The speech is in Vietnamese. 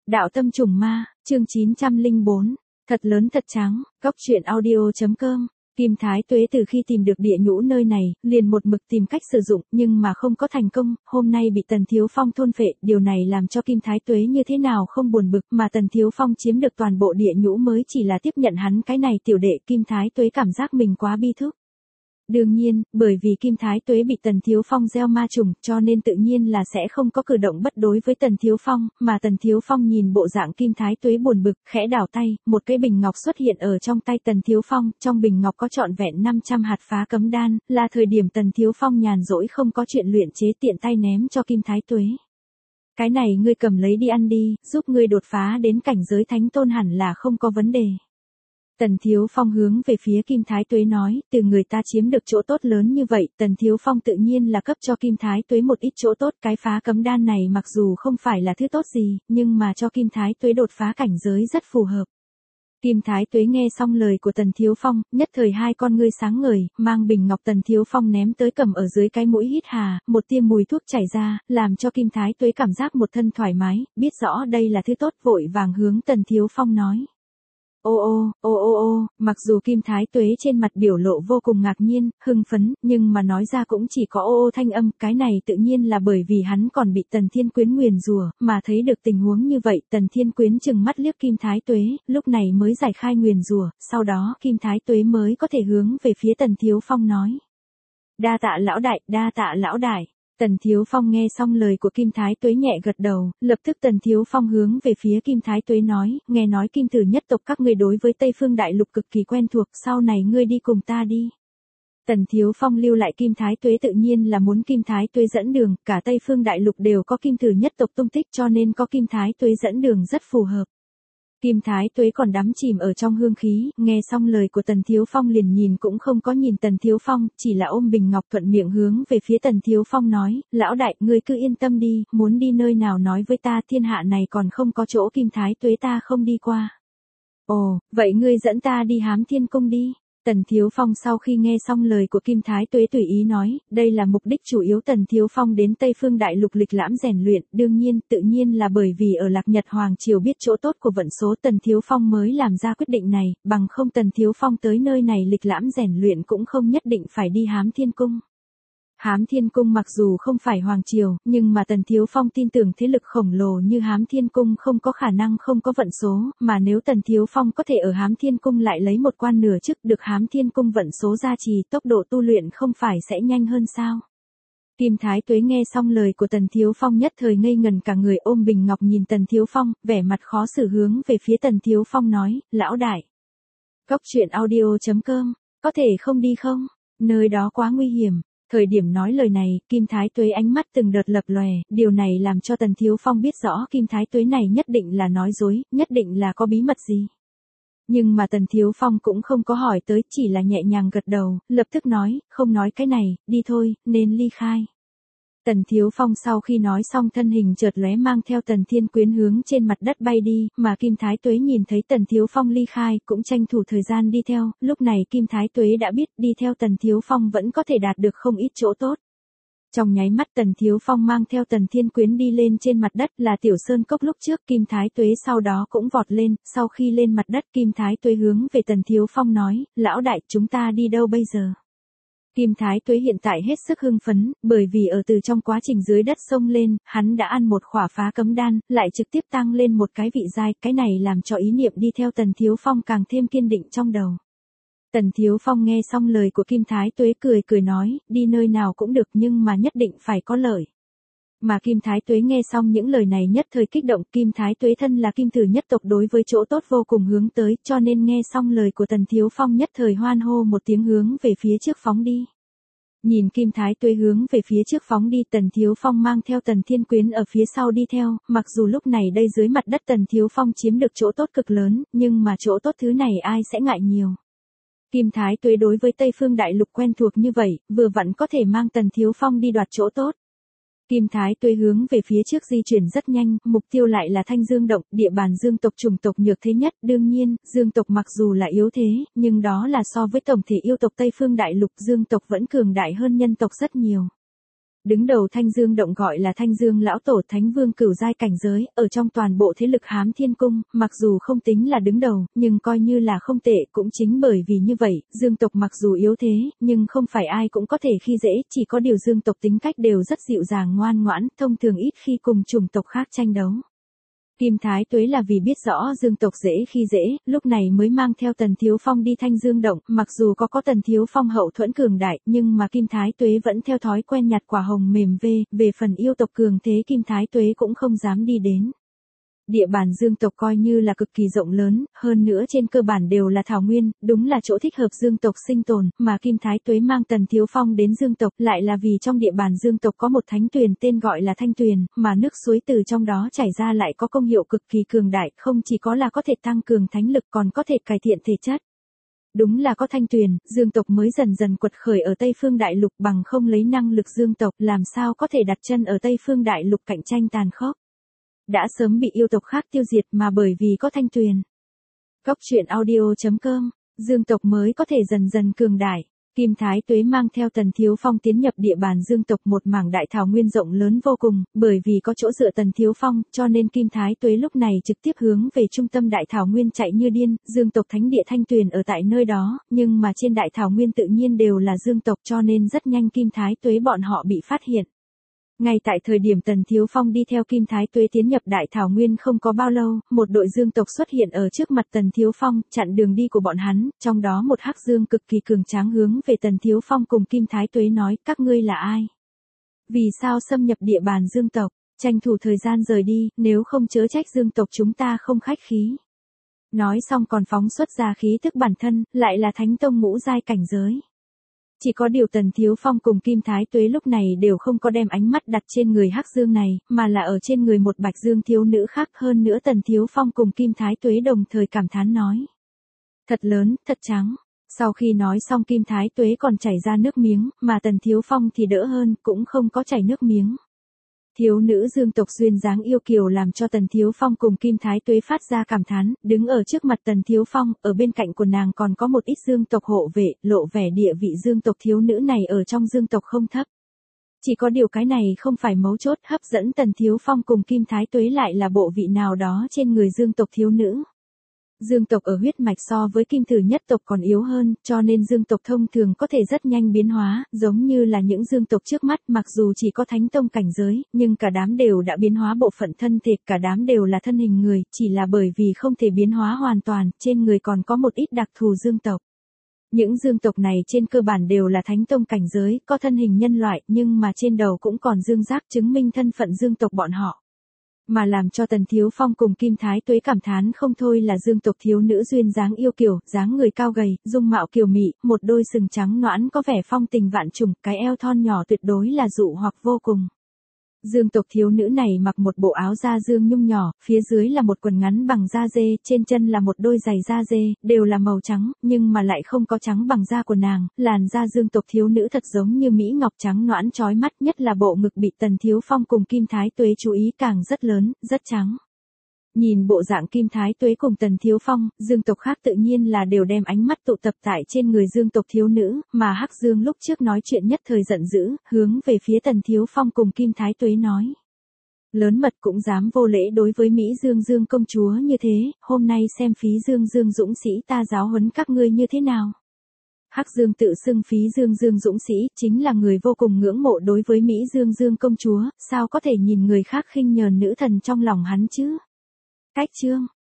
Đạo tâm trùng ma, chương 904, thật lớn thật trắng, góc truyện audio.com. Kim Thái Tuế từ khi tìm được địa nhũ nơi này, liền một mực tìm cách sử dụng, nhưng mà không có thành công, hôm nay bị Tần Thiếu Phong thôn phệ, điều này làm cho Kim Thái Tuế như thế nào không buồn bực, mà Tần Thiếu Phong chiếm được toàn bộ địa nhũ mới chỉ là tiếp nhận hắn cái này tiểu đệ. Kim Thái Tuế cảm giác mình quá bi thức. Đương nhiên, bởi vì Kim Thái Tuế bị Tần Thiếu Phong gieo ma trùng, cho nên tự nhiên là sẽ không có cử động bất đối với Tần Thiếu Phong, mà Tần Thiếu Phong nhìn bộ dạng Kim Thái Tuế buồn bực, khẽ đảo tay, một cái bình ngọc xuất hiện ở trong tay Tần Thiếu Phong, trong bình ngọc có trọn vẹn 500 hạt phá cấm đan, là thời điểm Tần Thiếu Phong nhàn rỗi không có chuyện luyện chế tiện tay ném cho Kim Thái Tuế. Cái này ngươi cầm lấy đi ăn đi, giúp ngươi đột phá đến cảnh giới thánh tôn hẳn là không có vấn đề. Tần Thiếu Phong hướng về phía Kim Thái Tuế nói, từ người ta chiếm được chỗ tốt lớn như vậy, Tần Thiếu Phong tự nhiên là cấp cho Kim Thái Tuế một ít chỗ tốt, cái phá cấm đan này mặc dù không phải là thứ tốt gì, nhưng mà cho Kim Thái Tuế đột phá cảnh giới rất phù hợp. Kim Thái Tuế nghe xong lời của Tần Thiếu Phong, nhất thời hai con ngươi sáng ngời, mang bình ngọc Tần Thiếu Phong ném tới cầm ở dưới cái mũi hít hà, một tia mùi thuốc chảy ra, làm cho Kim Thái Tuế cảm giác một thân thoải mái, biết rõ đây là thứ tốt, vội vàng hướng Tần Thiếu Phong nói. Mặc dù Kim Thái Tuế trên mặt biểu lộ vô cùng ngạc nhiên, hưng phấn, nhưng mà nói ra cũng chỉ có thanh âm, cái này tự nhiên là bởi vì hắn còn bị Tần Thiên Quyến nguyền rủa, mà thấy được tình huống như vậy, Tần Thiên Quyến chừng mắt liếc Kim Thái Tuế, lúc này mới giải khai nguyền rủa, sau đó Kim Thái Tuế mới có thể hướng về phía Tần Thiếu Phong nói. Đa tạ lão đại, đa tạ lão đại. Tần Thiếu Phong nghe xong lời của Kim Thái Tuế nhẹ gật đầu, lập tức Tần Thiếu Phong hướng về phía Kim Thái Tuế nói, nghe nói Kim Tử nhất tộc các ngươi đối với Tây Phương Đại Lục cực kỳ quen thuộc, sau này ngươi đi cùng ta đi. Tần Thiếu Phong lưu lại Kim Thái Tuế tự nhiên là muốn Kim Thái Tuế dẫn đường, cả Tây Phương Đại Lục đều có Kim Tử nhất tộc tung tích cho nên có Kim Thái Tuế dẫn đường rất phù hợp. Kim Thái Tuế còn đắm chìm ở trong hương khí, nghe xong lời của Tần Thiếu Phong liền nhìn cũng không có nhìn Tần Thiếu Phong, chỉ là ôm bình ngọc thuận miệng hướng về phía Tần Thiếu Phong nói, lão đại, ngươi cứ yên tâm đi, muốn đi nơi nào nói với ta, thiên hạ này còn không có chỗ Kim Thái Tuế ta không đi qua. Ồ, vậy ngươi dẫn ta đi Hám Thiên Cung đi. Tần Thiếu Phong sau khi nghe xong lời của Kim Thái Tuế tùy ý nói, đây là mục đích chủ yếu Tần Thiếu Phong đến Tây Phương Đại Lục lịch lãm rèn luyện, đương nhiên, tự nhiên là bởi vì ở Lạc Nhật Hoàng Triều biết chỗ tốt của vận số Tần Thiếu Phong mới làm ra quyết định này, bằng không Tần Thiếu Phong tới nơi này lịch lãm rèn luyện cũng không nhất định phải đi Hám Thiên Cung. Hám Thiên Cung mặc dù không phải Hoàng Triều, nhưng mà Tần Thiếu Phong tin tưởng thế lực khổng lồ như Hám Thiên Cung không có khả năng không có vận số, mà nếu Tần Thiếu Phong có thể ở Hám Thiên Cung lại lấy một quan nửa chức được Hám Thiên Cung vận số gia trì, tốc độ tu luyện không phải sẽ nhanh hơn sao? Kim Thái Tuế nghe xong lời của Tần Thiếu Phong nhất thời ngây ngần cả người, ôm bình ngọc nhìn Tần Thiếu Phong, vẻ mặt khó xử hướng về phía Tần Thiếu Phong nói, lão đại. Góc truyện audio.com, có thể không đi không? Nơi đó quá nguy hiểm. Thời điểm nói lời này, Kim Thái Tuế ánh mắt từng đợt lập lòe, điều này làm cho Tần Thiếu Phong biết rõ Kim Thái Tuế này nhất định là nói dối, nhất định là có bí mật gì. Nhưng mà Tần Thiếu Phong cũng không có hỏi tới, chỉ là nhẹ nhàng gật đầu, lập tức nói, không nói cái này, đi thôi, nên ly khai. Tần Thiếu Phong sau khi nói xong thân hình chợt lóe mang theo Tần Thiên Quyến hướng trên mặt đất bay đi, mà Kim Thái Tuế nhìn thấy Tần Thiếu Phong ly khai, cũng tranh thủ thời gian đi theo, lúc này Kim Thái Tuế đã biết đi theo Tần Thiếu Phong vẫn có thể đạt được không ít chỗ tốt. Trong nháy mắt Tần Thiếu Phong mang theo Tần Thiên Quyến đi lên trên mặt đất là Tiểu Sơn Cốc lúc trước, Kim Thái Tuế sau đó cũng vọt lên, sau khi lên mặt đất Kim Thái Tuế hướng về Tần Thiếu Phong nói, lão đại, chúng ta đi đâu bây giờ? Kim Thái Tuế hiện tại hết sức hưng phấn, bởi vì ở từ trong quá trình dưới đất sông lên, hắn đã ăn một khỏa phá cấm đan, lại trực tiếp tăng lên một cái vị giai, cái này làm cho ý niệm đi theo Tần Thiếu Phong càng thêm kiên định trong đầu. Tần Thiếu Phong nghe xong lời của Kim Thái Tuế cười nói, đi nơi nào cũng được nhưng mà nhất định phải có lợi. Mà Kim Thái Tuế nghe xong những lời này nhất thời kích động, Kim Thái Tuế thân là Kim Tử nhất tộc đối với chỗ tốt vô cùng hướng tới, cho nên nghe xong lời của Tần Thiếu Phong nhất thời hoan hô một tiếng hướng về phía trước phóng đi. Nhìn Kim Thái Tuế hướng về phía trước phóng đi, Tần Thiếu Phong mang theo Tần Thiên Quyến ở phía sau đi theo, mặc dù lúc này đây dưới mặt đất Tần Thiếu Phong chiếm được chỗ tốt cực lớn, nhưng mà chỗ tốt thứ này ai sẽ ngại nhiều. Kim Thái Tuế đối với Tây Phương Đại Lục quen thuộc như vậy, vừa vặn có thể mang Tần Thiếu Phong đi đoạt chỗ tốt. Kim Thái Tuế hướng về phía trước di chuyển rất nhanh, mục tiêu lại là Thanh Dương Động, địa bàn Dương tộc chủng tộc nhược thế nhất, đương nhiên, Dương tộc mặc dù là yếu thế, nhưng đó là so với tổng thể yêu tộc Tây Phương Đại Lục, Dương tộc vẫn cường đại hơn nhân tộc rất nhiều. Đứng đầu Thanh Dương Động gọi là Thanh Dương lão tổ, thánh vương cửu giai cảnh giới, ở trong toàn bộ thế lực Hám Thiên Cung, mặc dù không tính là đứng đầu, nhưng coi như là không tệ, cũng chính bởi vì như vậy, Dương tộc mặc dù yếu thế, nhưng không phải ai cũng có thể khi dễ, chỉ có điều Dương tộc tính cách đều rất dịu dàng ngoan ngoãn, thông thường ít khi cùng chủng tộc khác tranh đấu. Kim Thái Tuế là vì biết rõ Dương tộc dễ khi dễ, lúc này mới mang theo Tần Thiếu Phong đi Thanh Dương Động, mặc dù có Tần Thiếu Phong hậu thuẫn cường đại, nhưng mà Kim Thái Tuế vẫn theo thói quen nhặt quả hồng mềm về phần yêu tộc cường thế Kim Thái Tuế cũng không dám đi đến. Địa bàn Dương tộc coi như là cực kỳ rộng lớn, hơn nữa trên cơ bản đều là thảo nguyên, đúng là chỗ thích hợp Dương tộc sinh tồn, mà Kim Thái Tuế mang Tần Thiếu Phong đến Dương tộc lại là vì trong địa bàn Dương tộc có một thánh tuyền tên gọi là Thanh Tuyền, mà nước suối từ trong đó chảy ra lại có công hiệu cực kỳ cường đại, không chỉ có là có thể tăng cường thánh lực còn có thể cải thiện thể chất. Đúng là có Thanh Tuyền, Dương tộc mới dần dần quật khởi ở Tây Phương Đại Lục, bằng không lấy năng lực Dương tộc làm sao có thể đặt chân ở Tây Phương Đại Lục cạnh tranh tàn khốc. Đã sớm bị yêu tộc khác tiêu diệt mà bởi vì có Thanh Tuyền. Góc truyện audio.com, Dương tộc mới có thể dần dần cường đại. Kim Thái Tuế mang theo Tần Thiếu Phong tiến nhập địa bàn Dương tộc, một mảng đại thảo nguyên rộng lớn vô cùng, bởi vì có chỗ dựa Tần Thiếu Phong, cho nên Kim Thái Tuế lúc này trực tiếp hướng về trung tâm đại thảo nguyên chạy như điên, Dương tộc thánh địa Thanh Tuyền ở tại nơi đó, nhưng mà trên đại thảo nguyên tự nhiên đều là Dương tộc, cho nên rất nhanh Kim Thái Tuế bọn họ bị phát hiện. Ngay tại thời điểm Tần Thiếu Phong đi theo Kim Thái Tuế tiến nhập đại thảo nguyên không có bao lâu, một đội Dương tộc xuất hiện ở trước mặt Tần Thiếu Phong, chặn đường đi của bọn hắn, trong đó một hắc dương cực kỳ cường tráng hướng về Tần Thiếu Phong cùng Kim Thái Tuế nói, các ngươi là ai? Vì sao xâm nhập địa bàn Dương tộc? Tranh thủ thời gian rời đi, nếu không chớ trách Dương tộc chúng ta không khách khí. Nói xong còn phóng xuất ra khí tức bản thân, lại là Thánh Tông ngũ giai cảnh giới. Chỉ có điều Tần Thiếu Phong cùng Kim Thái Tuế lúc này đều không có đem ánh mắt đặt trên người hắc dương này, mà là ở trên người một bạch dương thiếu nữ khác, hơn nữa Tần Thiếu Phong cùng Kim Thái Tuế đồng thời cảm thán nói. Thật lớn, thật trắng. Sau khi nói xong Kim Thái Tuế còn chảy ra nước miếng, mà Tần Thiếu Phong thì đỡ hơn, cũng không có chảy nước miếng. Thiếu nữ Dương tộc duyên dáng yêu kiều làm cho Tần Thiếu Phong cùng Kim Thái Tuế phát ra cảm thán, đứng ở trước mặt Tần Thiếu Phong, ở bên cạnh của nàng còn có một ít Dương tộc hộ vệ, lộ vẻ địa vị Dương tộc thiếu nữ này ở trong Dương tộc không thấp. Chỉ có điều cái này không phải mấu chốt, hấp dẫn Tần Thiếu Phong cùng Kim Thái Tuế lại là bộ vị nào đó trên người Dương tộc thiếu nữ. Dương tộc ở huyết mạch so với Kim Tử nhất tộc còn yếu hơn, cho nên Dương tộc thông thường có thể rất nhanh biến hóa, giống như là những Dương tộc trước mắt, mặc dù chỉ có Thánh Tông cảnh giới, nhưng cả đám đều đã biến hóa bộ phận thân thể, cả đám đều là thân hình người, chỉ là bởi vì không thể biến hóa hoàn toàn, trên người còn có một ít đặc thù Dương tộc. Những Dương tộc này trên cơ bản đều là Thánh Tông cảnh giới, có thân hình nhân loại, nhưng mà trên đầu cũng còn dương giác chứng minh thân phận Dương tộc bọn họ. Mà làm cho Tần Thiếu Phong cùng Kim Thái Tuế cảm thán không thôi là Dương tộc thiếu nữ duyên dáng yêu kiều, dáng người cao gầy, dung mạo kiều mị, một đôi sừng trắng nõn có vẻ phong tình vạn trùng, cái eo thon nhỏ tuyệt đối là dụ hoặc vô cùng. Dương tộc thiếu nữ này mặc một bộ áo da dương nhung nhỏ, phía dưới là một quần ngắn bằng da dê, trên chân là một đôi giày da dê, đều là màu trắng, nhưng mà lại không có trắng bằng da của nàng, làn da Dương tộc thiếu nữ thật giống như mỹ ngọc trắng nõn chói mắt, nhất là bộ ngực bị Tần Thiếu Phong cùng Kim Thái Tuế chú ý càng rất lớn, rất trắng. Nhìn bộ dạng Kim Thái Tuế cùng Tần Thiếu Phong, Dương tộc khác tự nhiên là đều đem ánh mắt tụ tập tại trên người Dương tộc thiếu nữ, mà Hắc Dương lúc trước nói chuyện nhất thời giận dữ, hướng về phía Tần Thiếu Phong cùng Kim Thái Tuế nói. Lớn mật cũng dám vô lễ đối với Mỹ Dương Dương công chúa như thế, hôm nay xem Phí Dương Dương dũng sĩ ta giáo huấn các ngươi như thế nào. Hắc Dương tự xưng Phí Dương Dương dũng sĩ, chính là người vô cùng ngưỡng mộ đối với Mỹ Dương Dương công chúa, sao có thể nhìn người khác khinh nhờn nữ thần trong lòng hắn chứ. Cách chương